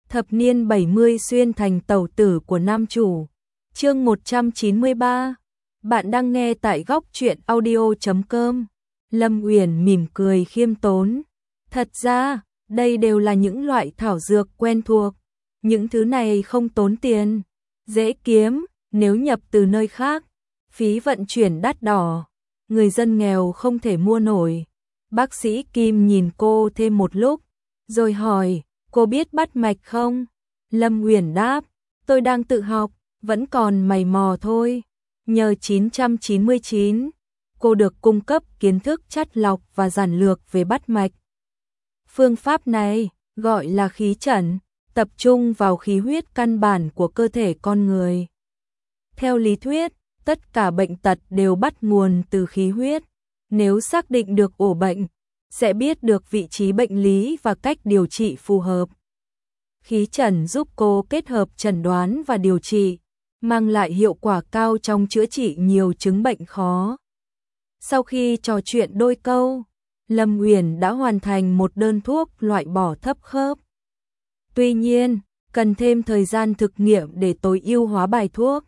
Thập niên 70 xuyên thành tẩu tử của nam chủ. Chương 193. Bạn đang nghe tại góc truyện audio.com. Lâm Uyển mỉm cười khiêm tốn. Thật ra, đây đều là những loại thảo dược quen thuộc. Những thứ này không tốn tiền, dễ kiếm, nếu nhập từ nơi khác, phí vận chuyển đắt đỏ, người dân nghèo không thể mua nổi. Bác sĩ Kim nhìn cô thêm một lúc, rồi hỏi, cô biết bắt mạch không? Lâm Uyển đáp, tôi đang tự học, vẫn còn mày mò thôi. Nhờ 999, cô được cung cấp kiến thức chắt lọc và giản lược về bắt mạch. Phương pháp này gọi là khí chẩn, tập trung vào khí huyết căn bản của cơ thể con người. Theo lý thuyết, tất cả bệnh tật đều bắt nguồn từ khí huyết. Nếu xác định được ổ bệnh, sẽ biết được vị trí bệnh lý và cách điều trị phù hợp. Khí chẩn giúp cô kết hợp chẩn đoán và điều trị, mang lại hiệu quả cao trong chữa trị nhiều chứng bệnh khó. Sau khi trò chuyện đôi câu, Lâm Uyển đã hoàn thành một đơn thuốc loại bỏ thấp khớp. Tuy nhiên, cần thêm thời gian thực nghiệm để tối ưu hóa bài thuốc.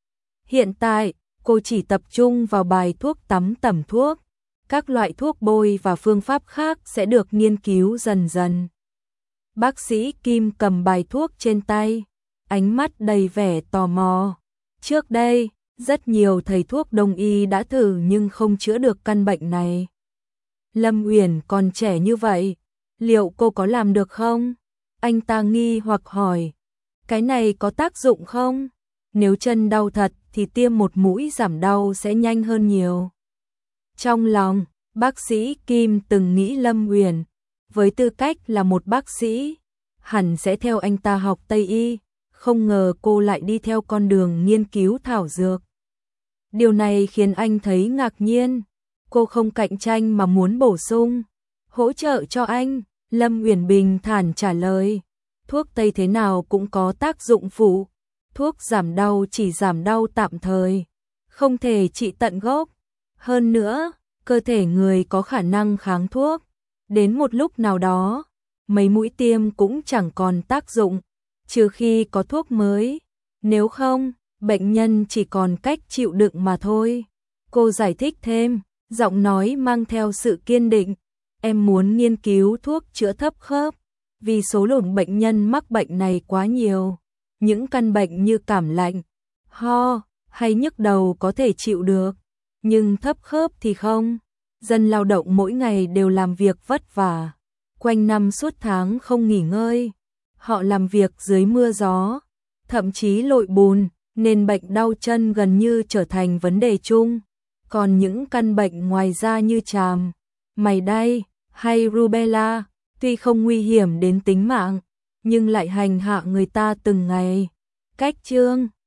Hiện tại, cô chỉ tập trung vào bài thuốc tắm tẩm thuốc. Các loại thuốc bôi và phương pháp khác sẽ được nghiên cứu dần dần. Bác sĩ Kim cầm bài thuốc trên tay, ánh mắt đầy vẻ tò mò. Trước đây, rất nhiều thầy thuốc đông y đã thử nhưng không chữa được căn bệnh này. Lâm Uyển còn trẻ như vậy, liệu cô có làm được không? Anh ta nghi hoặc hỏi, cái này có tác dụng không? Nếu chân đau thật thì tiêm một mũi giảm đau sẽ nhanh hơn nhiều. Trong lòng, bác sĩ Kim từng nghĩ Lâm Uyển, với tư cách là một bác sĩ, hẳn sẽ theo anh ta học Tây y, không ngờ cô lại đi theo con đường nghiên cứu thảo dược. Điều này khiến anh thấy ngạc nhiên, cô không cạnh tranh mà muốn bổ sung, hỗ trợ cho anh. Lâm Uyển bình thản trả lời, thuốc Tây thế nào cũng có tác dụng phụ, thuốc giảm đau chỉ giảm đau tạm thời, không thể trị tận gốc. Hơn nữa, cơ thể người có khả năng kháng thuốc, đến một lúc nào đó, mấy mũi tiêm cũng chẳng còn tác dụng, trừ khi có thuốc mới, nếu không, bệnh nhân chỉ còn cách chịu đựng mà thôi. Cô giải thích thêm, giọng nói mang theo sự kiên định, em muốn nghiên cứu thuốc chữa thấp khớp, vì số lượng bệnh nhân mắc bệnh này quá nhiều. Những căn bệnh như cảm lạnh, ho hay nhức đầu có thể chịu được, nhưng thấp khớp thì không. Dân lao động mỗi ngày đều làm việc vất vả, quanh năm suốt tháng không nghỉ ngơi. Họ làm việc dưới mưa gió, thậm chí lội bùn, nên bệnh đau chân gần như trở thành vấn đề chung. Còn những căn bệnh ngoài da như chàm, mày đay hay rubella, tuy không nguy hiểm đến tính mạng, nhưng lại hành hạ người ta từng ngày. Cách chương